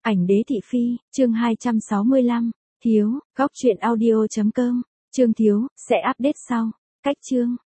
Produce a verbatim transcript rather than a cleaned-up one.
Ảnh đế thị phi, chương hai trăm sáu mươi lăm, Thiếu, góc truyện audio chấm com, chương Thiếu, sẽ update sau. Cách chương.